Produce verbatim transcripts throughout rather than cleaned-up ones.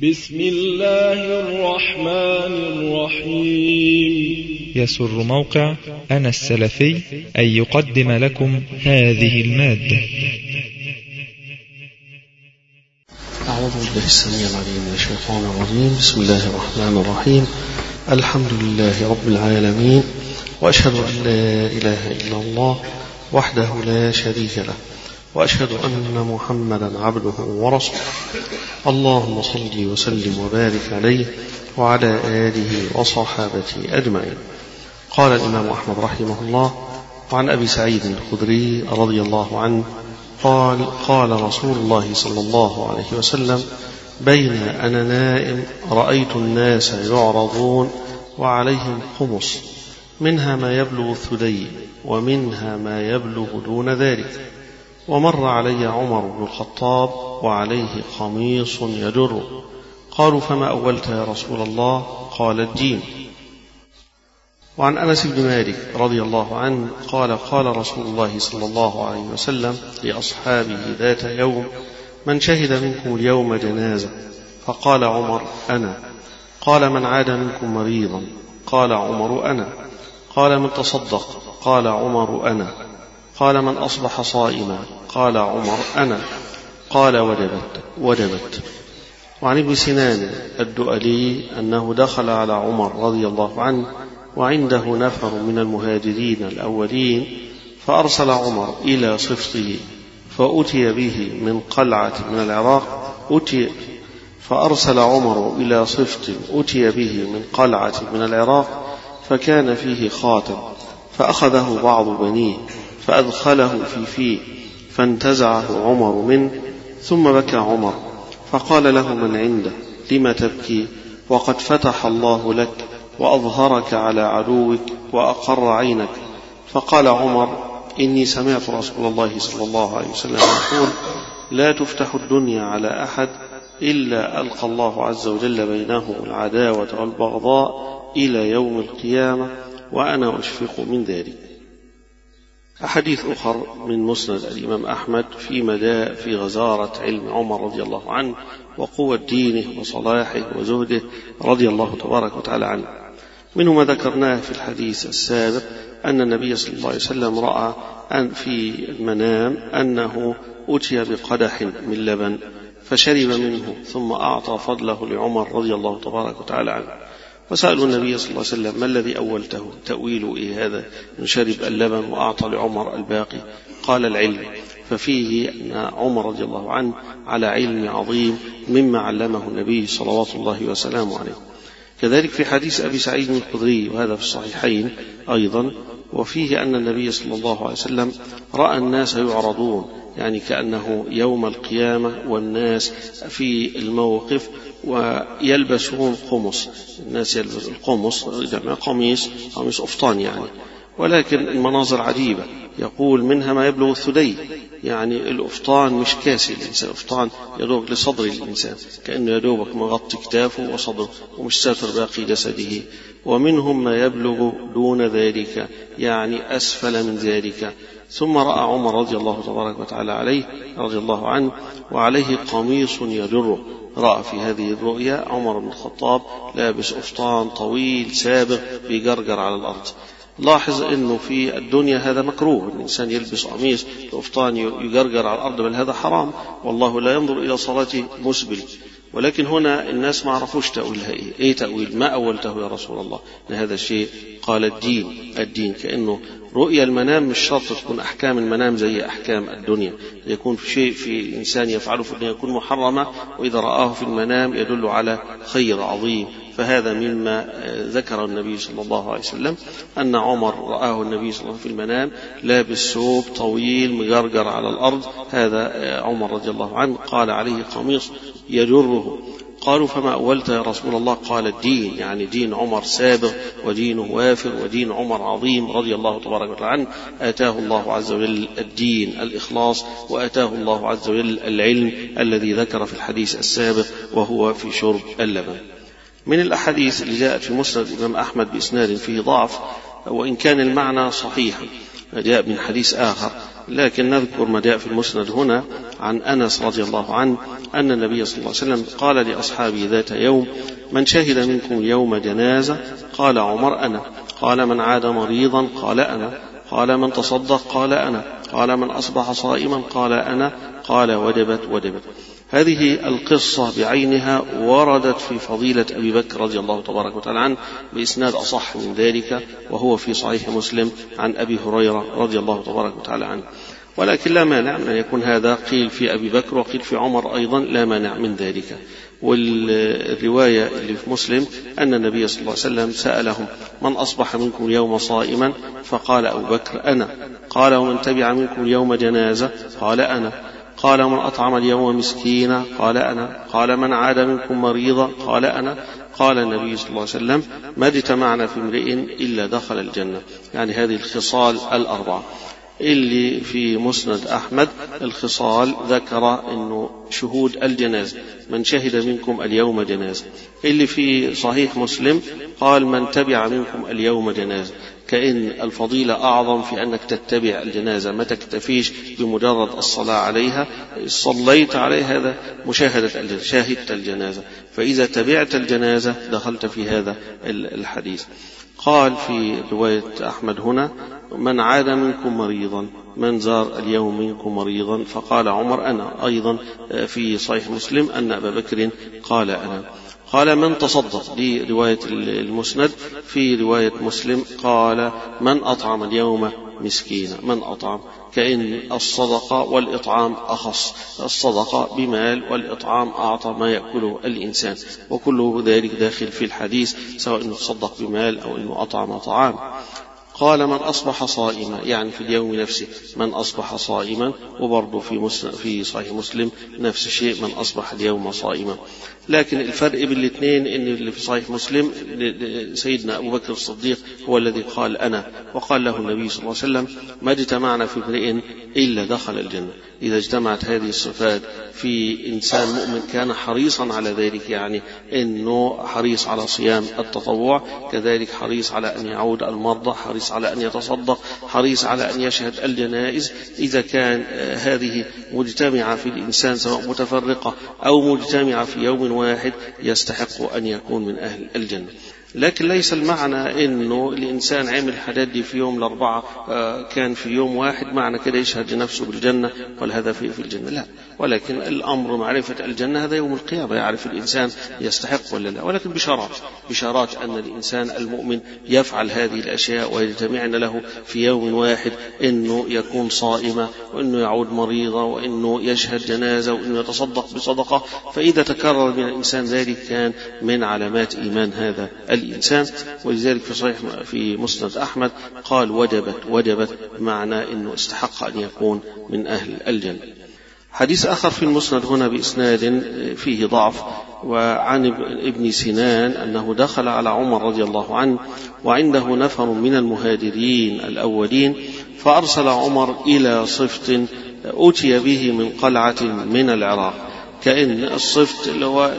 بسم الله الرحمن الرحيم. يسر موقع أنا السلفي أن يقدم لكم هذه المادة. أعوذ بالله السميع العليم من الشيطان الرجيم. بسم الله الرحمن الرحيم. الحمد لله رب العالمين، وأشهد أن لا إله إلا الله وحده لا شريك له، وأشهد أن محمدا عبده ورسوله. اللهم صل وسلم وبارك عليه وعلى آله وصحابته أجمعين. قال الإمام أحمد رحمه الله: وعن أبي سعيد الخدري رضي الله عنه قال: قال رسول الله صلى الله عليه وسلم: بين أنا نائم رأيت الناس يعرضون وعليهم خمس، منها ما يبلغ الثدي ومنها ما يبلغ دون ذلك، ومر علي عمر بن الخطاب وعليه قميص يجر. قالوا: فما أولت يا رسول الله؟ قال: الدين. وعن أنس بن مالك رضي الله عنه قال: قال رسول الله صلى الله عليه وسلم لأصحابه ذات يوم: من شهد منكم اليوم جنازة؟ فقال عمر: أنا. قال: من عاد منكم مريضا؟ قال عمر: أنا. قال: من تصدق؟ قال عمر: أنا. قال: من أصبح صائما؟ قال عمر: أنا. قال: وجبت وجبت. وعن ابن سنان الدؤلي أنه دخل على عمر رضي الله عنه وعنده نفر من المهاجرين الأولين، فأرسل عمر إلى صفته فأتي به من قلعة من العراق أتي فأرسل عمر إلى صفت أتي به من قلعة من العراق فكان فيه خاتم، فأخذه بعض بنيه فأدخله في فيه فانتزعه عمر منه، ثم بكى عمر فقال له من عنده: لم تبكي وقد فتح الله لك وأظهرك على عدوك وأقر عينك؟ فقال عمر: إني سمعت رسول الله صلى الله عليه وسلم يقول: لا تفتح الدنيا على أحد إلا ألقى الله عز وجل بينه العداوة والبغضاء إلى يوم القيامة، وأنا أشفق من ذلك. أحاديث أخر من مسند الإمام أحمد في مدى في غزارة علم عمر رضي الله عنه وقوة دينه وصلاحه وزهده رضي الله تبارك وتعالى عنه. منه ما ذكرناه في الحديث السابق أن النبي صلى الله عليه وسلم رأى أن في المنام أنه أتي بقدح من لبن فشرب منه ثم أعطى فضله لعمر رضي الله تبارك وتعالى عنه. وسألوا النبي صلى الله عليه وسلم: ما الذي أولته؟ تأويل إيه هذا من شرب اللبن وأعطى لعمر الباقي؟ قال: العلم. ففيه أن عمر رضي الله عنه على علم عظيم مما علمه النبي صلوات الله وسلامه عليه. كذلك في حديث أبي سعيد الخدري وهذا في الصحيحين أيضا، وفيه أن النبي صلى الله عليه وسلم رأى الناس يعرضون، يعني كأنه يوم القيامة والناس في الموقف ويلبسون قمص، الناس يلبس القمص جمع قميص قميص أفطان يعني، ولكن المناظر عجيبة. يقول: منها ما يبلغ الثدي، يعني الأفطان مش كاسي الإنسان، الأفطان يدوب لصدر الإنسان كأنه يدوبك مغطي كتافه وصدره ومش ساتر باقي جسده. ومنهم ما يبلغ دون ذلك، يعني أسفل من ذلك. ثم رأى عمر رضي الله تبارك وتعالى عليه رضي الله عنه وعليه قميص يجره. رأى في هذه الرؤيا عمر بن الخطاب لابس أفطان طويل سابغ بيجرجر على الأرض. لاحظ أنه في الدنيا هذا مكروه، الإنسان يلبس قميص الأفطان يجرجر على الأرض، بل هذا حرام، والله لا ينظر إلى صلاته مسبل. ولكن هنا الناس ما عرفوش تأويلها إيه. إيه تأويل؟ ما أولته يا رسول الله هذا الشيء؟ قال: الدين. الدين كأنه رؤيا المنام مش شرط تكون أحكام المنام زي أحكام الدنيا، يكون في شيء في إنسان يفعله في الدنيا يكون محرمة، وإذا رآه في المنام يدل على خير عظيم. فهذا مما ذكر النبي صلى الله عليه وسلم أن عمر رآه النبي صلى الله عليه وسلم في المنام لابس ثوب طويل مجرجر على الأرض. هذا عمر رضي الله عنه. قال: عليه قميص يجره. قالوا: فما أولت يا رسول الله؟ قال: الدين، يعني دين عمر سابغ ودينه وافر ودين عمر عظيم رضي الله تبارك وتعالى عنه. آتاه الله عز وجل الدين الإخلاص، وآتاه الله عز وجل العلم الذي ذكر في الحديث السابق وهو في شرب اللبن. من الأحاديث اللي جاءت في مسند الإمام أحمد بإسناد فيه ضعف، وإن كان المعنى صحيح، جاء من حديث آخر لكن نذكر ما جاء في المسند هنا عن أنس رضي الله عنه أن النبي صلى الله عليه وسلم قال لأصحابه ذات يوم: من شهد منكم يوم جنازة؟ قال عمر: أنا. قال: من عاد مريضا؟ قال: أنا. قال: من تصدق؟ قال: أنا. قال: من أصبح صائما؟ قال: أنا. قال: وجبت وجبت. هذه القصة بعينها وردت في فضيلة أبي بكر رضي الله تبارك وتعالى عنه بإسناد أصح من ذلك، وهو في صحيح مسلم عن أبي هريرة رضي الله تبارك وتعالى عنه. ولكن لا مانع من أن يكون هذا قيل في أبي بكر وقيل في عمر أيضا، لا مانع من ذلك. والرواية اللي في مسلم أن النبي صلى الله عليه وسلم سألهم: من أصبح منكم اليوم صائما؟ فقال أبو بكر: أنا. قال: ومن تبع منكم اليوم جنازة؟ قال: أنا. قال: من أطعم اليوم مسكينا؟ قال: أنا. قال: من عاد منكم مريضا؟ قال: أنا. قال النبي صلى الله عليه وسلم: ما اجتمعنا في امرئ إلا دخل الجنة. يعني هذه الخصال الأربعة اللي في مسند أحمد، الخصال ذكر أنه شهود الجنازة، من شهد منكم اليوم جنازة. اللي في صحيح مسلم قال: من تبع منكم اليوم جنازة، كأن الفضيلة أعظم في أنك تتبع الجنازة، ما تكتفيش بمجرد الصلاة عليها. صليت عليها هذا مشاهدة الجنازة، شاهدت الجنازة، فإذا تبعت الجنازة دخلت في هذا الحديث. قال في رواية أحمد هنا: من عاد منكم مريضا، من زار اليوم منكم مريضا؟ فقال عمر: أنا. أيضا في صحيح مسلم أن أبا بكر قال: أنا. قال: من تصدق، دي رواية المسند. في رواية مسلم قال: من أطعم اليوم مسكينا، من أطعم، كأن الصدقة والإطعام أخص، الصدقة بمال والإطعام أعطى ما يأكله الإنسان، وكله ذلك داخل في الحديث، سواء أنه تصدق بمال أو أنه أطعم طعام. قال: من أصبح صائما، يعني في اليوم نفسه من أصبح صائما. وبرضه في, في صحيح مسلم نفس الشيء، من أصبح اليوم صائما. لكن الفرق بين الاثنين ان اللي في صحيح مسلم سيدنا أبو بكر الصديق هو الذي قال: أنا، وقال له النبي صلى الله عليه وسلم: ما اجتمعنا في امرئ إلا دخل الجنة. إذا اجتمعت هذه الصفات في إنسان مؤمن كان حريصا على ذلك، يعني أنه حريص على صيام التطوع، كذلك حريص على أن يعود المرضى، حريص على أن يتصدق، حريص على أن يشهد الجنائز. إذا كان هذه مجتمعة في الإنسان سواء متفرقة أو مجتمعة في يوم واحد يستحق أن يكون من أهل الجنة. لكن ليس المعنى أنه الإنسان عمل حاجات دي في يوم الأربعة كان في يوم واحد معنى كده يشهد لنفسه بالجنة ولا في في الجنة، لا. ولكن الأمر معرفة الجنة هذا يوم القيامة يعرف الإنسان يستحق ولا لا. ولكن بشارات بشارات أن الإنسان المؤمن يفعل هذه الأشياء ويجتمعن له في يوم واحد، أنه يكون صائما، وأنه يعود مريضا، وأنه يشهد جنازة، وأنه يتصدق بصدقة. فإذا تكرر من الإنسان ذلك كان من علامات إيمان هذا الإنسان. ولذلك في صحيح في مسند أحمد قال: وجبت وجبت، معنى أنه استحق أن يكون من أهل الجنة. حديث آخر في المسند هنا بإسناد فيه ضعف، وعن ابن سنان أنه دخل على عمر رضي الله عنه وعنده نفر من المهاجرين الأولين، فأرسل عمر إلى صفت أتي به من قلعة من العراق، كأن الصفت اللي هو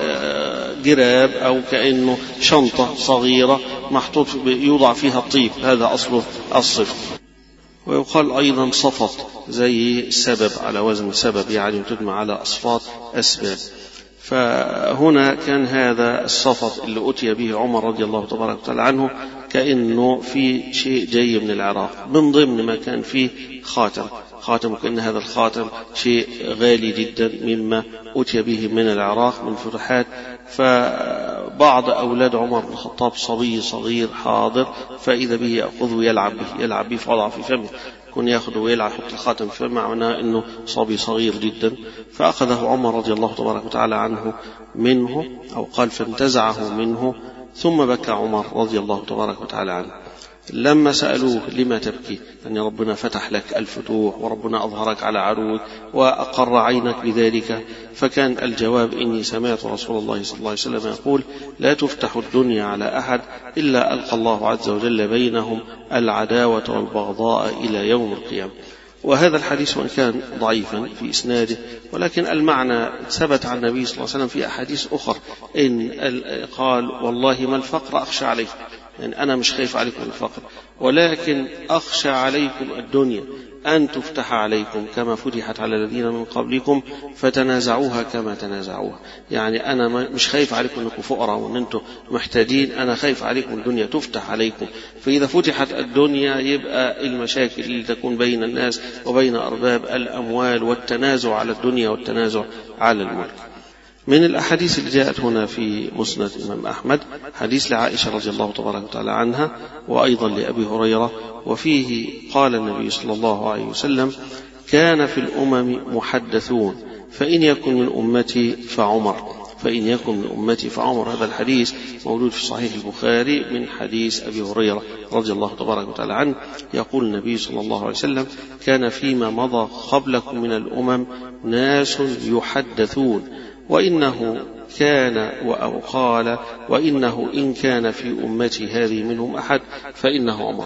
جراب أو كأنه شنطة صغيرة محطوط يوضع فيها الطيب، هذا أصله الصفت. ويقال أيضا صفط زي السبب، على وزن سبب، يعني تجمع على أصفات أسباب. فهنا كان هذا الصفط اللي أتي به عمر رضي الله تبارك وتعالى عنه كأنه في شيء جاي من العراق، من ضمن ما كان فيه خاتم خاتم وكأن هذا الخاتم شيء غالي جدا مما أتي به من العراق من فتوحات. فبعض أولاد عمر بن الخطاب صبي صغير حاضر، فإذا به يأخذه يلعب به يلعب به فوضع في فمه، كن يأخذه ويلعب يحط الخاتم في فمه، معناه أنه صبي صغير جدا. فأخذه عمر رضي الله تبارك وتعالى عنه منه، أو قال فانتزعه منه، ثم بكى عمر رضي الله تبارك وتعالى عنه. لما سألوه: لما تبكي؟ أن ربنا فتح لك الفتوح وربنا أظهرك على عروض وأقر عينك بذلك. فكان الجواب: إني سمعت رسول الله صلى الله عليه وسلم يقول: لا تفتح الدنيا على أحد إلا ألقى الله عز وجل بينهم العداوة والبغضاء إلى يوم القيامة. وهذا الحديث وإن كان ضعيفا في إسناده، ولكن المعنى ثبت عن النبي صلى الله عليه وسلم في أحاديث أخرى، إن قال: والله ما الفقر أخشى عليه، يعني أنا مش خايف عليكم الفقر، ولكن أخشى عليكم الدنيا أن تفتح عليكم كما فتحت على الذين من قبلكم فتنازعوها كما تنازعوها. يعني أنا مش خايف عليكم أنكم فقراء وأن أنتم محتاجين، أنا خايف عليكم الدنيا تفتح عليكم. فإذا فتحت الدنيا يبقى المشاكل اللي تكون بين الناس وبين أرباب الأموال والتنازع على الدنيا والتنازع على الملك. من الأحاديث اللي جاءت هنا في مسند الإمام أحمد حديث لعائشة رضي الله تبارك وتعالى عنها، وأيضا لأبي هريرة، وفيه قال النبي صلى الله عليه وسلم: كان في الأمم محدثون فإن يكن من أمتي فعمر، فإن يكن من أمتي فعمر. هذا الحديث موجود في صحيح البخاري من حديث أبي هريرة رضي الله تبارك وتعالى عنه. يقول النبي صلى الله عليه وسلم: كان فيما مضى قبلكم من الأمم ناس يحدثون، وإنه كان أو قال وإنه إن كان في أمتي هذه منهم أحد فإنه عمر.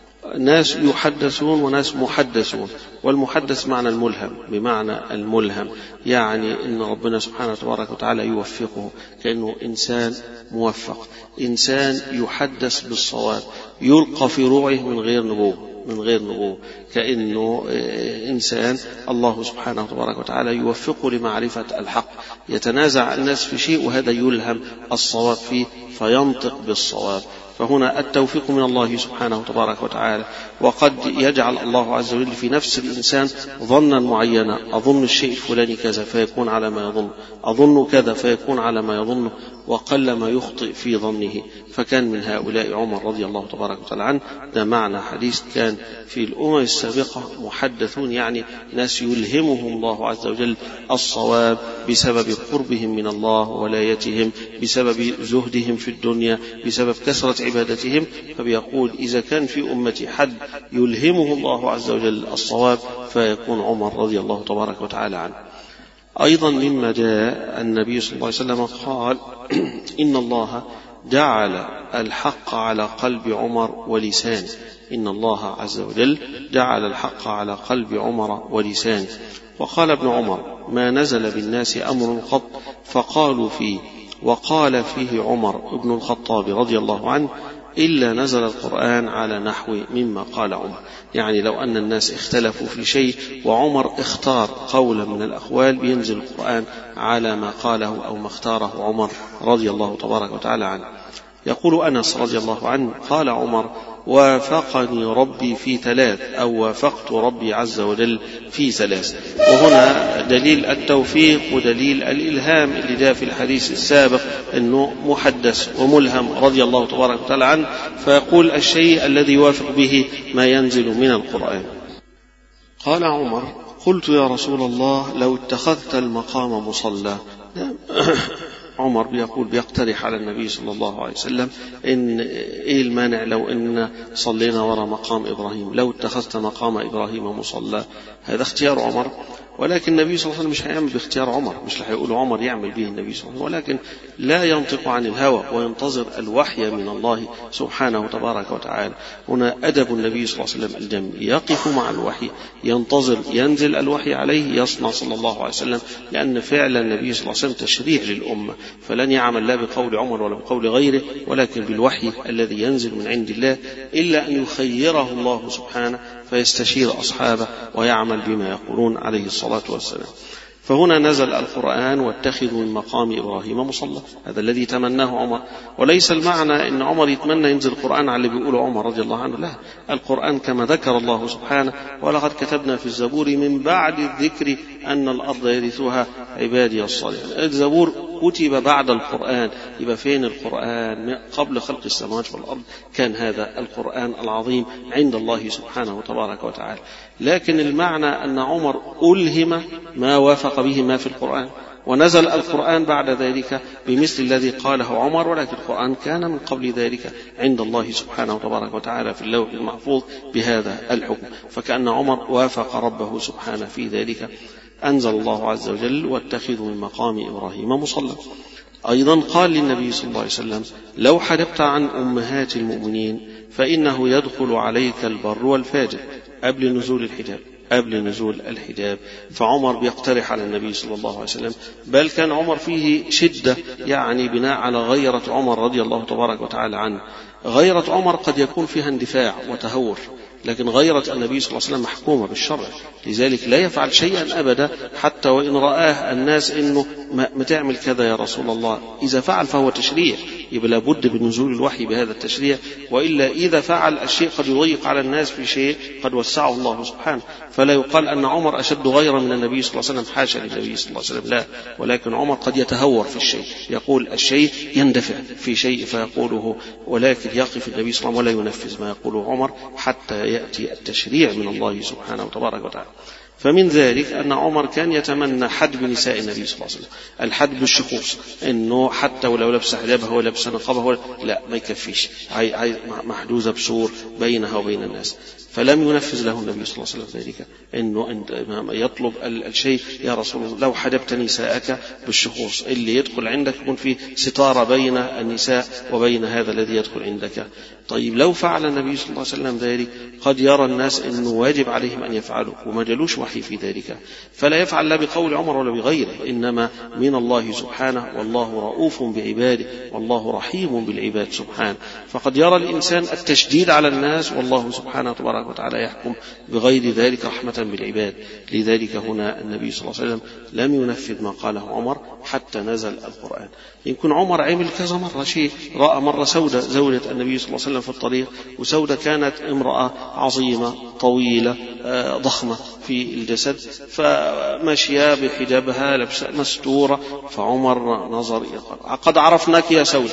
ناس يحدثون وناس محدثون، والمحدث معنى الملهم، بمعنى الملهم يعني إن ربنا سبحانه تبارك وتعالى يوفقه، كأنه إنسان موفق، إنسان يحدث بالصواب، يلقى في روعه من غير نبوة من غير نبوة كأنه إنسان الله سبحانه تبارك وتعالى يوفقه لمعرفة الحق، يتنازع الناس في شيء وهذا يلهم الصواب فيه فينطق بالصواب. فهنا التوفيق من الله سبحانه تبارك وتعالى. وقد يجعل الله عز وجل في نفس الإنسان ظنا معينا، أظن الشيء الفلاني كذا فيكون على ما يظن، أظن كذا فيكون على ما يظنه، وقل ما يخطئ في ظنه. فكان من هؤلاء عمر رضي الله تبارك وتعالى عنه. ده معنى حديث كان في الأمم السابقة محدثون، يعني ناس يلهمهم الله عز وجل الصواب بسبب قربهم من الله وولايتهم، بسبب زهدهم في الدنيا، بسبب كثرة عبادتهم. فبيقول إذا كان في أمتي حد يلهمه الله عز وجل الصواب فيكون عمر رضي الله تبارك وتعالى عنه. أيضا مما جاء النبي صلى الله عليه وسلم قال: إن الله جعل الحق على قلب عمر ولسانه. إن الله عز وجل جعل الحق على قلب عمر ولسانه. وقال ابن عمر: ما نزل بالناس أمر قط فقالوا فيه وقال فيه عمر بن الخطاب رضي الله عنه إلا نزل القرآن على نحو مما قال عمر. يعني لو أن الناس اختلفوا في شيء وعمر اختار قولا من الأقوال بينزل القرآن على ما قاله أو ما اختاره عمر رضي الله تبارك وتعالى عنه. يقول أنس رضي الله عنه: قال عمر: وافقني ربي في ثلاث، أو وافقت ربي عز وجل في ثلاث. وهنا دليل التوفيق ودليل الإلهام اللي جاء في الحديث السابق أنه محدث وملهم رضي الله تبارك وتعالى عنه، فيقول الشيء الذي يوافق به ما ينزل من القرآن. قال عمر: قلت يا رسول الله لو اتخذت المقام مصلى. عمر بيقول بيقترح على النبي صلى الله عليه وسلم إن إيه المانع لو إن صلينا وراء مقام إبراهيم، لو اتخذت مقام إبراهيم مصلى. هذا اختيار عمر، ولكن النبي صلى الله عليه وسلم مش هيعمل باختيار عمر، مش هيقول عمر يعمل به النبي صلى الله عليه وسلم، ولكن لا ينطق عن الهوى وينتظر الوحي من الله سبحانه تبارك وتعالى. هنا أدب النبي صلى الله عليه وسلم الجميل، يقف مع الوحي، ينتظر ينزل الوحي عليه، يصنع صلى الله عليه وسلم، لأن فعل النبي صلى الله عليه وسلم تشريع للأمة، فلن يعمل لا بقول عمر ولا بقول غيره، ولكن بالوحي الذي ينزل من عند الله، إلا أن يخيره الله سبحانه فيستشير أصحابه ويعمل بما يقولون عليه الصلاة والسلام. فهنا نزل القرآن: واتخذوا من مقام إبراهيم مصلى. هذا الذي تمناه عمر، وليس المعنى أن عمر يتمنى ينزل القرآن على اللي بيقوله عمر رضي الله عنه، لا، القرآن كما ذكر الله سبحانه: ولقد كتبنا في الزبور من بعد الذكر أن الأرض يرثها عبادي الصالحون. الزبور كتب بعد القرآن، يبقى فين القرآن؟ قبل خلق السماوات والأرض كان هذا القرآن العظيم عند الله سبحانه تبارك وتعالى. لكن المعنى أن عمر ألهم ما وافق به ما في القرآن، ونزل القرآن بعد ذلك بمثل الذي قاله عمر، ولكن القرآن كان من قبل ذلك عند الله سبحانه وتبارك وتعالى في اللوح المحفوظ بهذا الحكم. فكأن عمر وافق ربه سبحانه في ذلك. أنزل الله عز وجل: واتخذوا من مقام إبراهيم مصلى. أيضا قال للنبي صلى الله عليه وسلم: لو حرقت عن أمهات المؤمنين فإنه يدخل عليك البر والفاجر، قبل نزول الحجاب. قبل نزول الحجاب. فعمر بيقترح على النبي صلى الله عليه وسلم، بل كان عمر فيه شدة يعني بناء على غيرة عمر رضي الله تبارك وتعالى عنه. غيرة عمر قد يكون فيها اندفاع وتهور، لكن غيرة النبي صلى الله عليه وسلم محكومة بالشرع، لذلك لا يفعل شيئا أبدا حتى وإن رآه الناس إنه ما تعمل كذا يا رسول الله. إذا فعل فهو تشريع، يبقى لابد بنزول الوحي بهذا التشريع، وإلا إذا فعل الشيء قد يضيق على الناس في شيء قد وسعه الله سبحانه. فلا يقال أن عمر أشد غيرا من النبي صلى الله عليه وسلم، حاشا للنبي صلى الله عليه وسلم، لا، ولكن عمر قد يتهور في الشيء، يقول الشيء يندفع في شيء فيقوله، ولكن يقف النبي صلى الله عليه وسلم ولا ينفذ ما يقوله عمر حتى يأتي التشريع من الله سبحانه وتبارك وتعالى. فمن ذلك أن عمر كان يتمنى حدب نساء النبي صلى الله عليه وسلم، الحدب بالشخوص، إنه حتى ولو لبس حجابها ولا لبس نقابها لا ما يكفيش، محدوزة بسور بينها وبين الناس. فلم ينفذ له النبي صلى الله عليه وسلم ذلك، إنه يطلب الشيء يا رسول الله لو حدبت نساءك بالشخوص، اللي يدخل عندك يكون في ستارة بين النساء وبين هذا الذي يدخل عندك. طيب لو فعل النبي صلى الله عليه وسلم ذلك قد يرى الناس إنه واجب عليهم أن يفعلوا، وما جلوش وحي في ذلك، فلا يفعل لا بقول عمر ولا بغيره، إنما من الله سبحانه، والله رؤوف بعباده والله رحيم بالعباد سبحانه. فقد يرى الإنسان التشديد على الناس والله سبحانه تبارك وتعالى يحكم بغير ذلك رحمة بالعباد. لذلك هنا النبي صلى الله عليه وسلم لم ينفذ ما قاله عمر حتى نزل القرآن. يمكن عمر عمل كذا مرة شيء، رأى مرة سودة زوجة النبي صلى الله عليه وسلم في الطريق، وسودة كانت امرأة عظيمة طويلة ضخمة في الجسد، فمشيا بحجابها لبسة مستورة، فعمر نظر إلى قد عرفناك يا سودة،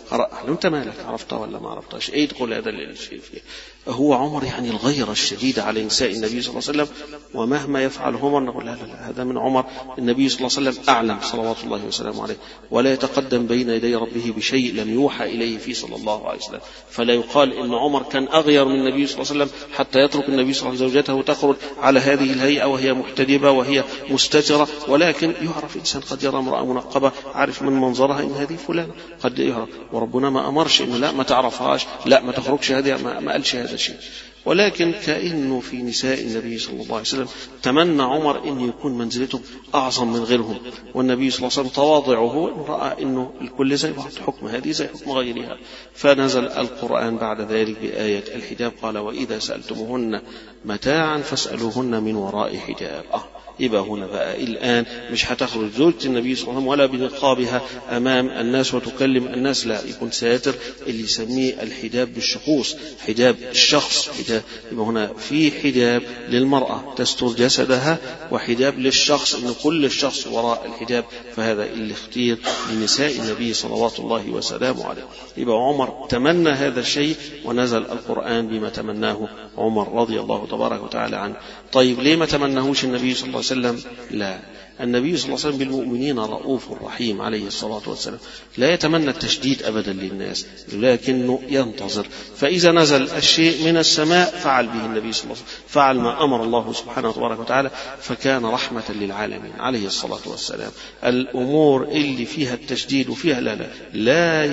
أنت مالك عرفتها ولا ما عرفتهاش، ايه تقول هذا الشيء فيه. هو عمر يعني الغيرة الشديدة على نساء النبي صلى الله عليه وسلم، ومهما يفعل عمر نقول لا لا لا هذا من عمر، النبي صلى الله عليه وسلم أعلم صلوات الله وسلامه عليه، ولا يتقدم بين يدي ربه بشيء لم يوحى إليه فيه صلى الله عليه وسلم. فلا يقال إن عمر كان أغير من النبي صلى الله عليه وسلم حتى يترك النبي صلى الله عليه وسلم زوجته تخرج على هذه الهيئة وهي محتجبة وهي مستترة، ولكن يعرف إنسان قد يرى امرأة منقبة عارف من منظرها إن هذه فلانة، قد يعرف، وربنا ما أمرش إنه لا ما تعرفهاش، لا ما تخرجش هذه، ما, ما قالش هذا الشيء. ولكن كأنه في نساء النبي صلى الله عليه وسلم تمنى عمر أن يكون منزلته أعظم من غيرهم، والنبي صلى الله عليه وسلم تواضعه رأى أنه الكل زي بعض، حكم هذه زي حكم غيرها، فنزل القرآن بعد ذلك بآية الحجاب، قال وإذا سألتموهن متاعا فاسألوهن من وراء حجاب. آه يبقى هنا بقى الآن مش هتخرج زوجة النبي صلى الله عليه وسلم ولا بنقابها أمام الناس وتكلم الناس، لا، يكون ساتر، اللي يسميه الحجاب بالشخوص، حجاب الشخص، حجاب. يبقى هنا في حجاب للمرأة تستر جسدها، وحجاب للشخص إن كل الشخص وراء الحجاب، فهذا اللي اختير لنساء النبي صلوات الله وسلامه عليه. يبقى عمر تمنى هذا الشيء ونزل القرآن بما تمناه عمر رضي الله تبارك وتعالى عنه. طيب ليه ما تمنهوش النبي صلى الله عليه وسلم؟ لا، النبي صلى الله عليه وسلم بالمؤمنين رؤوف رحيم عليه الصلاة والسلام، لا يتمنى التشديد أبدا للناس، لكنه ينتظر، فإذا نزل الشيء من السماء فعل به النبي صلى الله عليه وسلم، فعل ما أمر الله سبحانه وتبارك وتعالى، فكان رحمة للعالمين عليه الصلاة والسلام. الأمور اللي فيها التشديد وفيها لا لا لا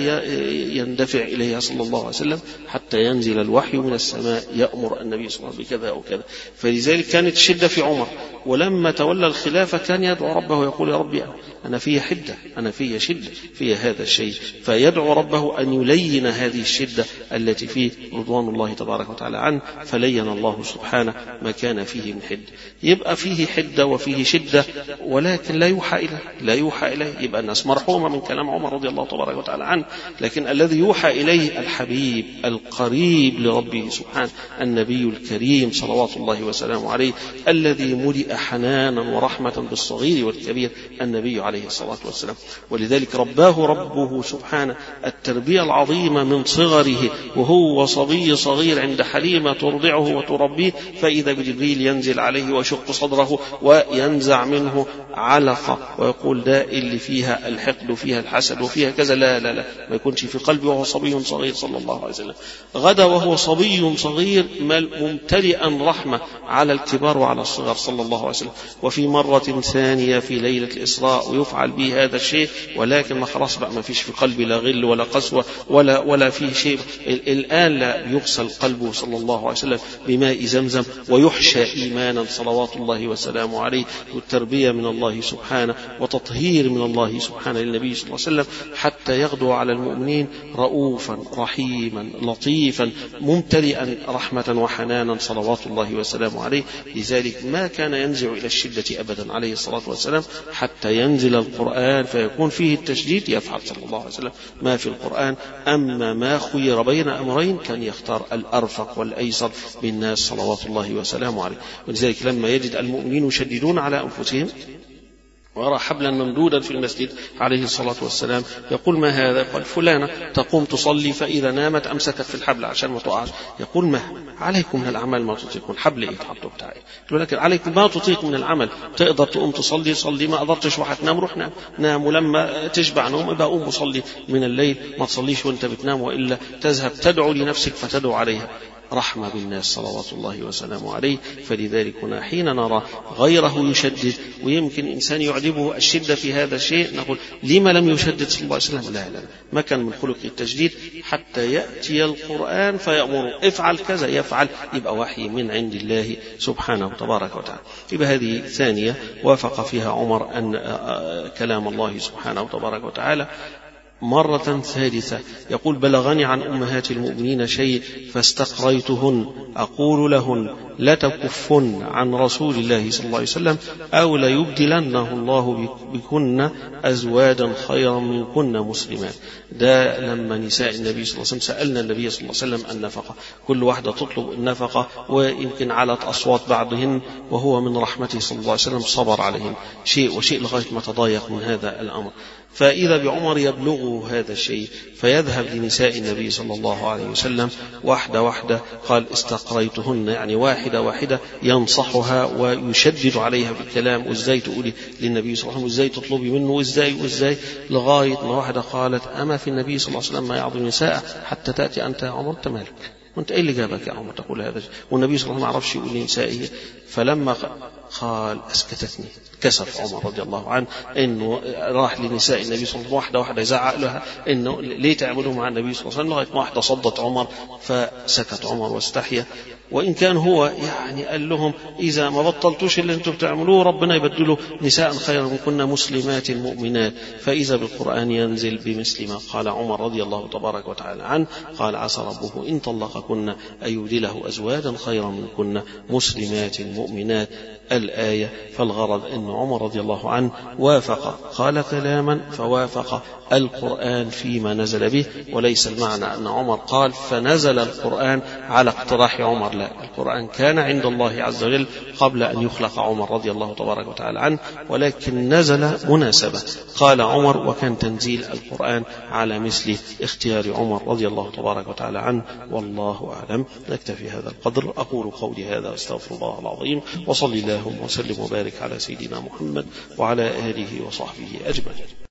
يندفع إليها صلى الله عليه وسلم حتى ينزل الوحي من السماء يأمر النبي صلى الله عليه وسلم بكذا أو كذا. فلذلك كانت شدة في عمر، ولما تولى الخلافة كان يدعو ربه ويقول يا ربي أنا في حدة، أنا في شدة في هذا الشيء، فيدعو ربه أن يلين هذه الشدة التي فيه رضوان الله تبارك وتعالى عنه، فلين الله سبحانه ما كان فيه من حدة. يبقى فيه حدة وفيه شدة، ولكن لا يوحى إليه، لا يوحى إليه، يبقى الناس مرحومة من كلام عمر رضي الله تبارك وتعالى عنه، لكن الذي يوحى إليه الحبيب القريب لربه سبحانه، النبي الكريم صلوات الله وسلامه عليه، الذي ملئ حنانا ورحمة بالصغير والكبير، النبي عليه الصلاة والسلام. ولذلك رباه ربه سبحانه التربية العظيمة من صغره، وهو صبي صغير عند حليمة ترضعه وتربيه، فإذا بجبريل ينزل عليه ويشق صدره وينزع منه علقة ويقول ده اللي فيها الحقد وفيها الحسد وفيها كذا، لا لا لا ما يكونش في قلبه وهو صبي صغير صلى الله عليه وسلم. غدا وهو صبي صغير ممتلئا رحمة على الكبار وعلى الصغار صلى الله عليه وسلم. وفي مرة ثانية الثانية في ليلة الإسراء ويفعل به هذا الشيء، ولكن ما خلاص بقى ما فيش في قلبي لا غل ولا قسوة ولا ولا فيه شيء. الآن لا يغسل قلبه صلى الله عليه وسلم بماء زمزم ويحشى إيمانا صلوات الله وسلامه عليه، والتربية من الله سبحانه وتطهير من الله سبحانه للنبي صلى الله عليه وسلم، حتى يغدو على المؤمنين رؤوفا رحيما لطيفا ممتلئا رحمة وحنانا صلوات الله وسلامه عليه. لذلك ما كان ينزع إلى الشدة أبدا عليه الصلاة والسلام حتى ينزل القرآن فيكون فيه التشديد، يفعل صلى الله عليه وسلم ما في القرآن. أما ما خير بين أمرين كان يختار الأرفق والأيسر بالناس صلوات الله وسلامه عليه. ولذلك لما يجد المؤمنين يشددون على أنفسهم ويرى حبلا ممدودا في المسجد عليه الصلاة والسلام يقول ما هذا؟ قال فلانة تقوم تصلي فإذا نامت أمسكت في الحبل عشان ما تقعش. يقول ما عليكم من العمل ما تطيقون، حبل إيه تحطوا بتاعي، ولكن عليكم ما تطيق من العمل. تقدر تقوم تصلي صلي، ما قدرتش وحتنام روح نام نام، ولما تشبع نوم ابقى قوم وصلي من الليل، ما تصليش وانت بتنام، وإلا تذهب تدعو لنفسك فتدعو عليها. رحمة بالناس صلوات الله وسلامه عليه. فلذلك هنا حين نرى غيره يشدد ويمكن إنسان يعجبه الشدة في هذا الشيء نقول لما لم يشدد صلى الله عليه وسلم؟ لا لا ما كان من خلق التشديد حتى يأتي القرآن فيأمر افعل كذا يفعل، يبقى وحي من عند الله سبحانه تبارك وتعالى. يبقى هذه ثانية وافق فيها عمر أن كلام الله سبحانه تبارك وتعالى. مرة ثالثة يقول بلغني عن أمهات المؤمنين شيء فاستقريتهن أقول لهن لتكفن عن رسول الله صلى الله عليه وسلم أو ليبدلنه الله بكن أزواجا خيرا منكن مسلمات. ده لما نساء النبي صلى الله عليه وسلم سألنا النبي صلى الله عليه وسلم النفقة، كل واحدة تطلب النفقة ويمكن علت أصوات بعضهن، وهو من رحمته صلى الله عليه وسلم صبر عليهن شيء وشيء لغاية ما تضايق من هذا الأمر. فإذا بعمر يبلغ هذا الشيء فيذهب لنساء النبي صلى الله عليه وسلم واحدة واحدة، قال استقريتهن يعني واحدة واحدة ينصحها ويشدد عليها بالكلام، وازاي تقولي للنبي صلى الله عليه وسلم، وازاي تطلبي منه، وازاي وازاي لغاية ما واحدة قالت أما في النبي صلى الله عليه وسلم ما يعظم نساء حتى تأتي أنت يا عمر؟ تمالك وانت ايه اللي جابك يا عمر تقول هذا؟ والنبي صلى الله عليه وسلم ما عرفش يقول لنسائه. فلما قال اسكتتني كسف عمر رضي الله عنه انه راح لنساء النبي صلى الله عليه وسلم واحده واحده يزعق لها انه ليه تعملوا مع النبي صلى الله عليه وسلم، لغايه ما واحده صدت عمر فسكت عمر واستحيا. وإن كان هو يعني قال لهم إذا ما بطلتوش اللي أنتم بتعملوه ربنا يبدله نساء خيرا منكن مسلمات مؤمنات. فإذا بالقرآن ينزل بمثل ما قال عمر رضي الله تبارك وتعالى عنه، قال عسى ربه إن طلقكن أن يبدله أزواجا خيرا منكن مسلمات مؤمنات الآية. فالغرض أن عمر رضي الله عنه وافق، قال كلاما فوافق القرآن فيما نزل به، وليس المعنى أن عمر قال فنزل القرآن على اقتراح عمر، لا، القرآن كان عند الله عز وجل قبل أن يخلق عمر رضي الله تبارك وتعالى عنه، ولكن نزل مناسبة قال عمر، وكان تنزيل القرآن على مثل اختيار عمر رضي الله تبارك وتعالى عنه. والله أعلم. نكتفي هذا القدر. أقول قولي هذا واستغفر الله العظيم، وصلي اللهم وسلم وبارك على سيدنا محمد وعلى آله وصحبه أجمعين.